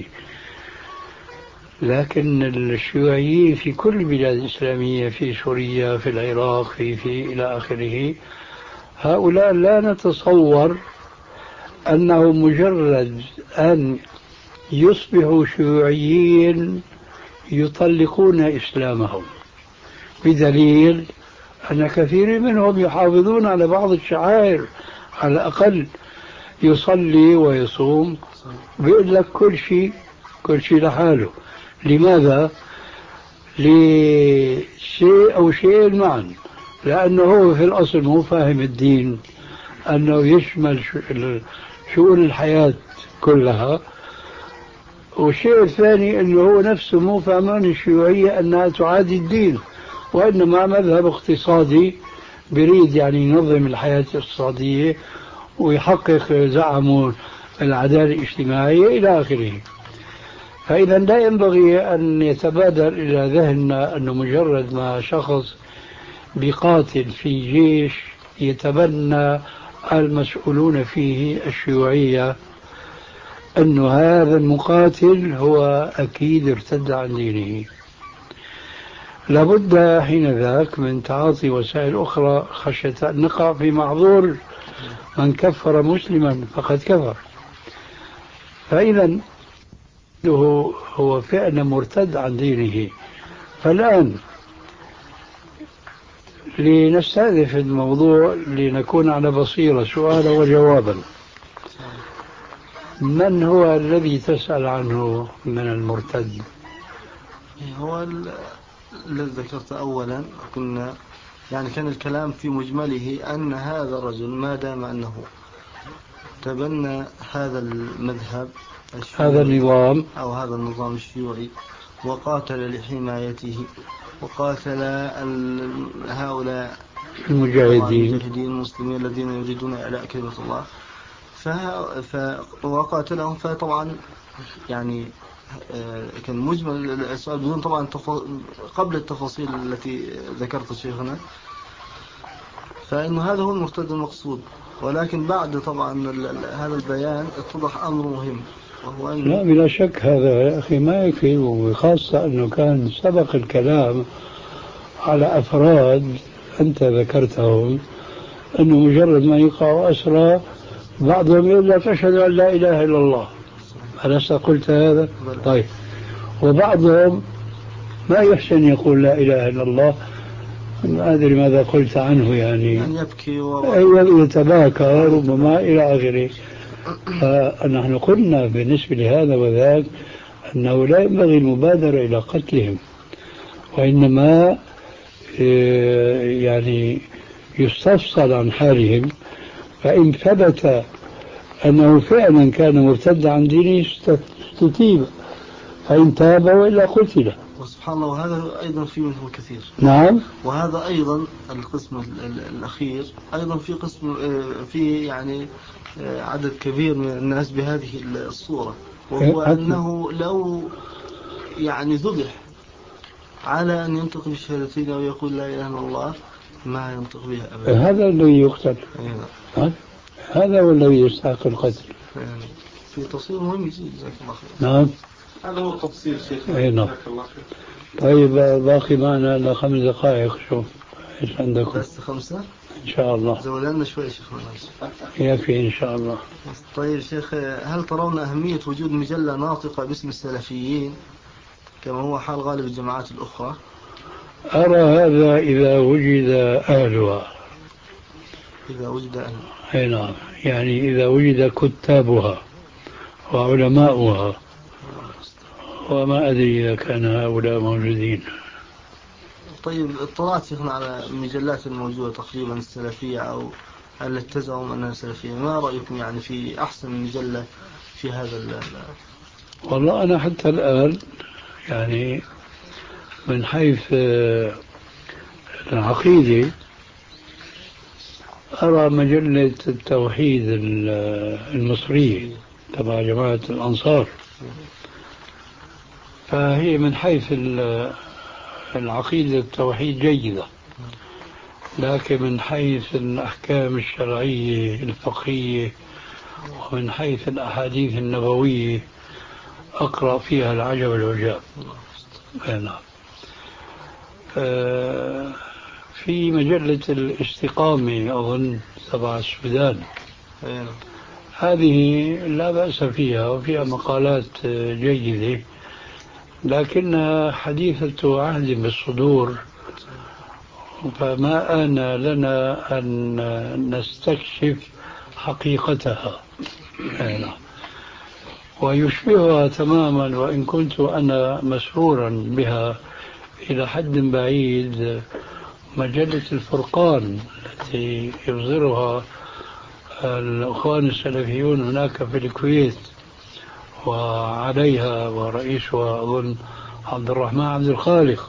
لكن الشيوعيين في كل البلاد الإسلامية، في سوريا، في العراق، في في إلى آخره، هؤلاء لا نتصور أنه مجرد أن يصبحوا شيوعيين يطلقون إسلامهم، بدليل أن كثير منهم يحافظون على بعض الشعائر، على الأقل يصلي ويصوم، بيقول لك كل شيء كل شيء لحاله. لماذا؟ لشيء أو شيء معا، لأنه هو في الأصل مو فاهم الدين أنه يشمل شؤون الحياة كلها. والشيء الثاني أنه هو نفسه مو فاهمان الشيوعية أنها تعادي الدين، وإنما مذهب اقتصادي بريد يعني ينظم الحياة الاقتصادية ويحقق زعمه العدالة الاجتماعية إلى آخره. فإذا لا ينبغي أن يتبادر إلى ذهننا أنه مجرد ما شخص بقاتل في جيش يتبنى المسؤولون فيه الشيوعية أن هذا المقاتل هو أكيد ارتد عن دينه. لابد حين ذاك من تعاطي وسائل أخرى خشية أن نقع في معذور من كفر مسلما فقد كفر. فإذا هو فعلا مرتد عن دينه. فالآن لنستهدف الموضوع لنكون على بصيرة سؤالا وجوابا: من هو الذي تسأل عنه من المرتد؟ هو الذي ذكرت أولا، كنا يعني كان الكلام في مجمله أن هذا الرجل ما دام أنه تبنى هذا المذهب هذا النظام أو هذا النظام الشيوعي وقاتل لحمايته وقاتل هؤلاء المجاهدين المسلمين الذين يريدون إعلاء كلمة الله، فوقاتلهم. فطبعا يعني كان مجمل السؤال بدون طبعا قبل التفاصيل التي ذكرت شيخنا، فإنه هذا هو المرتد المقصود. ولكن بعد طبعا هذا البيان اتضح أمر مهم، وهو أن لا بلا شك هذا يا أخي ما يكفي، وخاصة أنه كان سبق الكلام على أفراد أنت ذكرتهم أنه مجرد ما يقع أسرى بعضهم يقول لك أشهد أن لا إله إلا الله، ألست قلت هذا؟ طيب. وبعضهم ما يحسن يقول لا إله إلا الله، ما أدري ماذا قلت عنه، يعني أن يبكي ويتباكى ربما إلى آخره. فنحن قلنا بالنسبة لهذا وذاك أنه لا ينبغي المبادرة إلى قتلهم، وإنما يعني يستفصل عن حالهم، فإن ثبت أنه فعلا كان مرتد عن دينه استتيب، فإن تاب وإلا قتل. وسبحان الله، وهذا أيضا في منه كثير. نعم. وهذا أيضا القسم الأخير، أيضا في قسم في يعني عدد كبير من الناس بهذه الصورة، وهو أنه لو يعني ذبح على أن ينطق بالشهادتين أو يقول لا إله إلا الله ما ينطق بها أبدا. هذا الذي يقتل. أيوة. هذا هو الذي يستحق القتل. يعني في تفصيل مهم جدا. جزاك الله خير. نعم. هذا هو التفصيل شيخ. أي نعم. طيب باقي معنا لخمس دقائق. شوف ايش عندكم؟ بس خمسة إن شاء الله. زودنا شوي شيخنا. يكفي إن شاء الله. طيب شيخ، هل ترون أهمية وجود مجلة ناطقة باسم السلفيين كما هو حال غالب الجماعات الأخرى؟ أرى هذا إذا وجد أهلها. إذا وجد أهلها. أي نعم، يعني إذا وجد كتابها وعلماؤها، وما أدري إذا كان هؤلاء موجودين. طيب اطلعت شيخنا على المجلات الموجودة تقريبا السلفية أو التي تزعم أنها سلفية، ما رأيكم يعني في أحسن مجلة في هذا ال والله أنا حتى الآن يعني من حيث العقيدة أرى مجلة التوحيد المصرية تبع جماعة الأنصار، فهي من حيث العقيدة التوحيد جيدة، لكن من حيث الأحكام الشرعية الفقهية ومن حيث الأحاديث النبوية أقرأ فيها العجب العجاب. نعم. في مجلة الاستقامة أظن تبع السودان، هذه لا بأس فيها وفيها مقالات جيدة، لكنها حديثة عهد بالصدور، فما آن لنا أن نستكشف حقيقتها. ويشبهها تماما، وإن كنت أنا مسرورا بها إلى حد بعيد، مجلة الفرقان التي يصدرها الأخوان السلفيون هناك في الكويت، وعليها ورئيسها أظن عبد الرحمن عبد الخالق.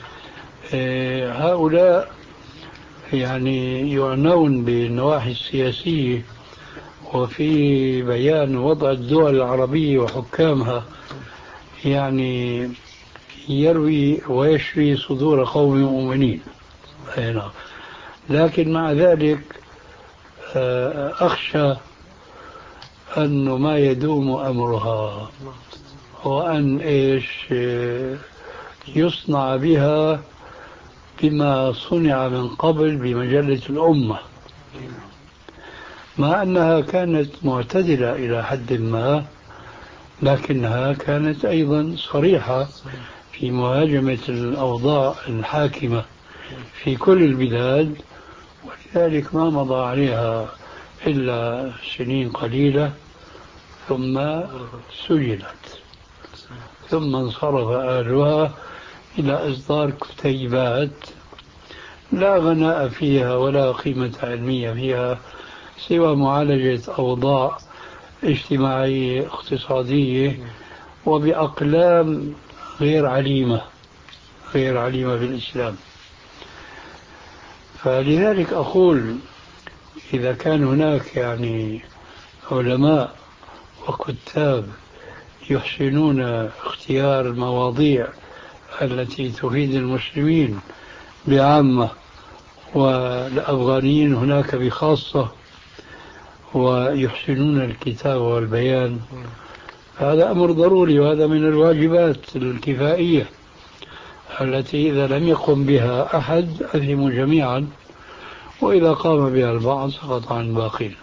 هؤلاء يعني يعنون بالنواحي السياسية وفي بيان وضع الدول العربية وحكامها، يعني يروي ويشفي صدور قوم مؤمنين. لكن مع ذلك أخشى أنه ما يدوم أمرها، وأن إيش يصنع بها بما صنع من قبل بمجلة الأمة، مع أنها كانت معتدلة إلى حد ما، لكنها كانت أيضا صريحة في مهاجمة الأوضاع الحاكمة في كل البلاد، ولذلك ما مضى عليها إلا سنين قليلة ثم سجنت، ثم انصرف أهلها إلى إصدار كتيبات لا غناء فيها ولا قيمة علمية فيها سوى معالجة أوضاع اجتماعية اقتصادية وبأقلام غير عليمة غير عليمة بالإسلام. فلذلك أقول إذا كان هناك يعني علماء وكتاب يحسنون اختيار المواضيع التي تفيد المسلمين بعامة والأفغانيين هناك بخاصة، ويحسنون الكتاب والبيان، هذا أمر ضروري، وهذا من الواجبات الكفائية التي إذا لم يقم بها أحد أثموا جميعا، وإذا قام بها البعض سقط عن الباقين.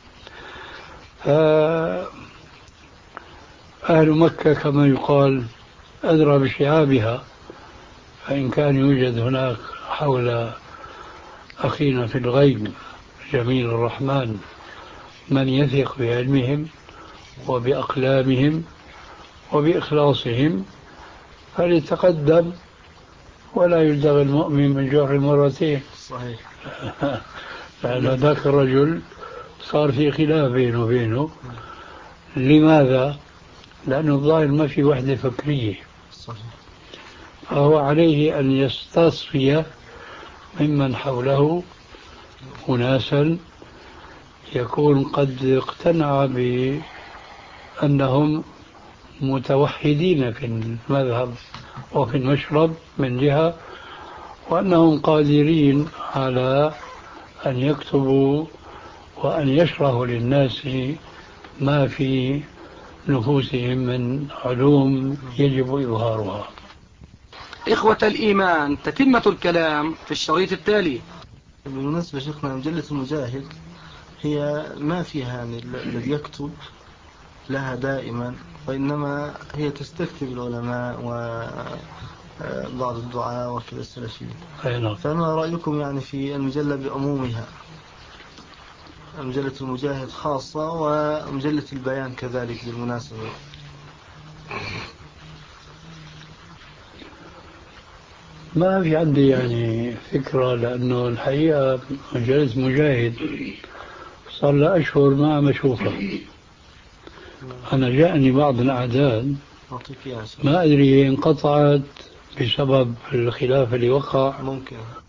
أهل مكة كما يقال أدرى بشعابها، فإن كان يوجد هناك حول أخينا في الغيب جميل الرحمن من يثق بعلمهم وبأقلامهم وبإخلاصهم فليتقدم، ولا يلدغ المؤمن من جوع مرتين. صحيح. لأن ذاك الرجل صار في خلاف بينه وبينه. لماذا؟ لأنه الظاهر ما في وحدة فكرية. صحيح. فهو عليه أن يستصفي ممن حوله أناسا يكون قد اقتنع بأنهم متوحدين في المذهب وفي المشرب من جهة، وأنهم قادرين على أن يكتبوا وأن يشرحوا للناس ما في نفوسهم من علوم يجب إظهارها. إخوة الإيمان، تتمة الكلام في الشريط التالي. بالمناسبة شيخنا مجلة المجاهد هي ما فيها يعني الذي يكتب لها دائما، وإنما هي تستكتب العلماء وبعض الدعاء وكذا السلفيين. فما رأيكم يعني في المجلة بعمومها، مجلة المجاهد خاصة ومجلة البيان كذلك بالمناسبة؟ ما في عندي يعني فكرة، لأنه الحقيقة مجلة مجاهد صار لها أشهر ما عم أشوفها. أنا جاءني بعض الأعداد ما أدري انقطعت بسبب الخلاف اللي وقع ممكن